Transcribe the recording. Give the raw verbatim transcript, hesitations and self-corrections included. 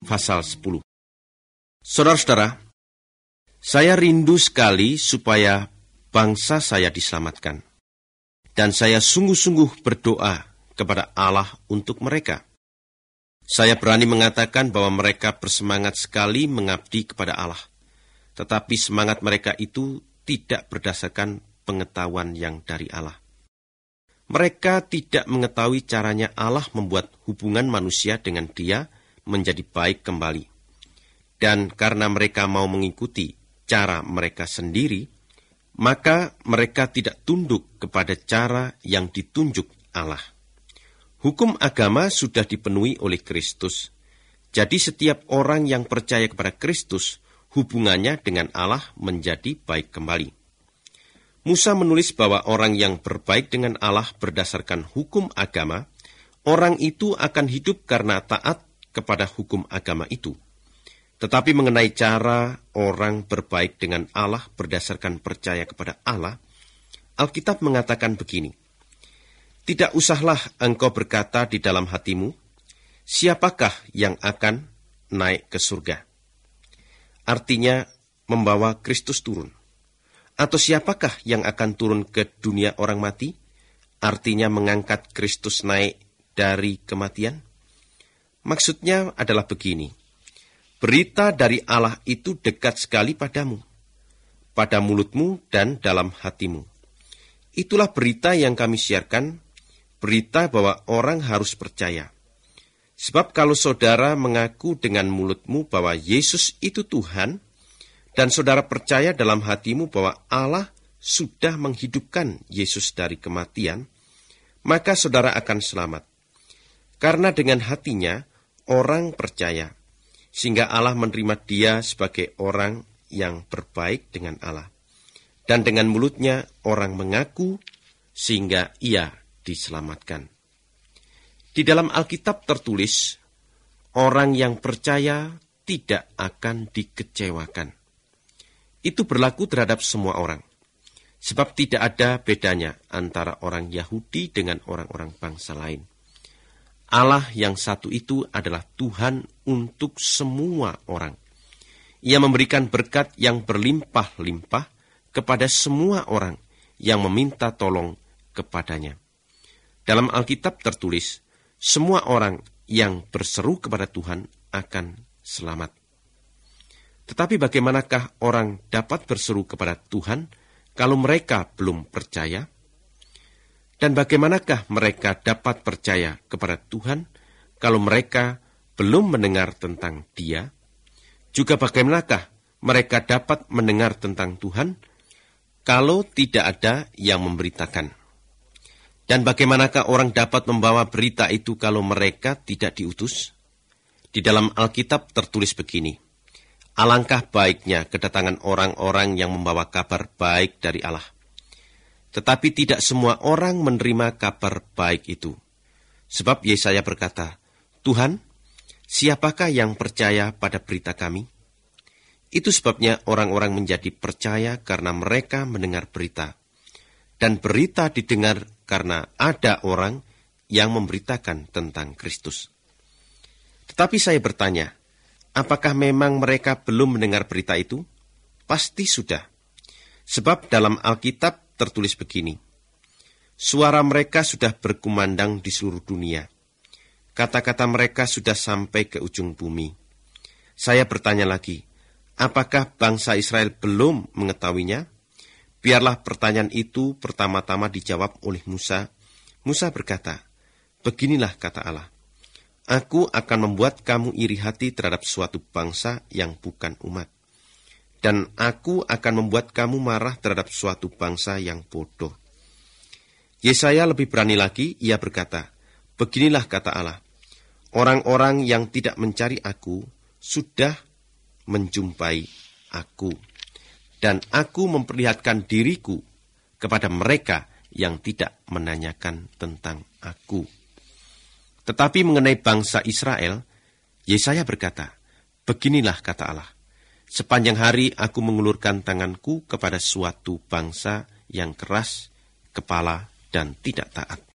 pasal sepuluh. Saudara-saudara, saya rindu sekali supaya bangsa saya diselamatkan. Dan saya sungguh-sungguh berdoa kepada Allah untuk mereka. Saya berani mengatakan bahwa mereka bersemangat sekali mengabdi kepada Allah. Tetapi semangat mereka itu tidak berdasarkan pengetahuan yang dari Allah. Mereka tidak mengetahui caranya Allah membuat hubungan manusia dengan Dia menjadi baik kembali. Dan karena mereka mau mengikuti cara mereka sendiri, maka mereka tidak tunduk kepada cara yang ditunjuk Allah. Hukum agama sudah dipenuhi oleh Kristus. Jadi setiap orang yang percaya kepada Kristus, hubungannya dengan Allah menjadi baik kembali. Musa menulis bahwa orang yang berbaik dengan Allah berdasarkan hukum agama, orang itu akan hidup karena taat kepada hukum agama itu. Tetapi mengenai cara orang berbaik dengan Allah berdasarkan percaya kepada Allah, Alkitab mengatakan begini, "Tidak usahlah engkau berkata di dalam hatimu, siapakah yang akan naik ke surga?" Artinya, membawa Kristus turun. Atau siapakah yang akan turun ke dunia orang mati? Artinya mengangkat Kristus naik dari kematian. Maksudnya adalah begini, berita dari Allah itu dekat sekali padamu, pada mulutmu dan dalam hatimu. Itulah berita yang kami siarkan, berita bahwa orang harus percaya. Sebab kalau saudara mengaku dengan mulutmu bahwa Yesus itu Tuhan, dan saudara percaya dalam hatimu bahwa Allah sudah menghidupkan Yesus dari kematian, maka saudara akan selamat. Karena dengan hatinya orang percaya, sehingga Allah menerima dia sebagai orang yang berbaik dengan Allah. Dan dengan mulutnya orang mengaku sehingga ia diselamatkan. Di dalam Alkitab tertulis, orang yang percaya tidak akan dikecewakan. Itu berlaku terhadap semua orang. Sebab tidak ada bedanya antara orang Yahudi dengan orang-orang bangsa lain. Allah yang satu itu adalah Tuhan untuk semua orang. Ia memberikan berkat yang berlimpah-limpah kepada semua orang yang meminta tolong kepadanya. Dalam Alkitab tertulis, semua orang yang berseru kepada Tuhan akan selamat. Tetapi bagaimanakah orang dapat berseru kepada Tuhan kalau mereka belum percaya? Dan bagaimanakah mereka dapat percaya kepada Tuhan kalau mereka belum mendengar tentang Dia? Juga bagaimanakah mereka dapat mendengar tentang Tuhan kalau tidak ada yang memberitakan? Dan bagaimanakah orang dapat membawa berita itu kalau mereka tidak diutus? Di dalam Alkitab tertulis begini, alangkah baiknya kedatangan orang-orang yang membawa kabar baik dari Allah. Tetapi tidak semua orang menerima kabar baik itu. Sebab Yesaya berkata, "Tuhan, siapakah yang percaya pada berita kami?" Itu sebabnya orang-orang menjadi percaya karena mereka mendengar berita. Dan berita didengar karena ada orang yang memberitakan tentang Kristus. Tetapi saya bertanya, apakah memang mereka belum mendengar berita itu? Pasti sudah. Sebab dalam Alkitab tertulis begini, suara mereka sudah berkumandang di seluruh dunia. Kata-kata mereka sudah sampai ke ujung bumi. Saya bertanya lagi, apakah bangsa Israel belum mengetahuinya? Biarlah pertanyaan itu pertama-tama dijawab oleh Musa. Musa berkata, "Beginilah kata Allah, Aku akan membuat kamu iri hati terhadap suatu bangsa yang bukan umat. Dan aku akan membuat kamu marah terhadap suatu bangsa yang bodoh." Yesaya lebih berani lagi, ia berkata, "Beginilah kata Allah, orang-orang yang tidak mencari aku sudah menjumpai aku. Dan aku memperlihatkan diriku kepada mereka yang tidak menanyakan tentang aku." Tetapi mengenai bangsa Israel, Yesaya berkata, "Beginilah kata Allah, sepanjang hari aku mengulurkan tanganku kepada suatu bangsa yang keras kepala dan tidak taat.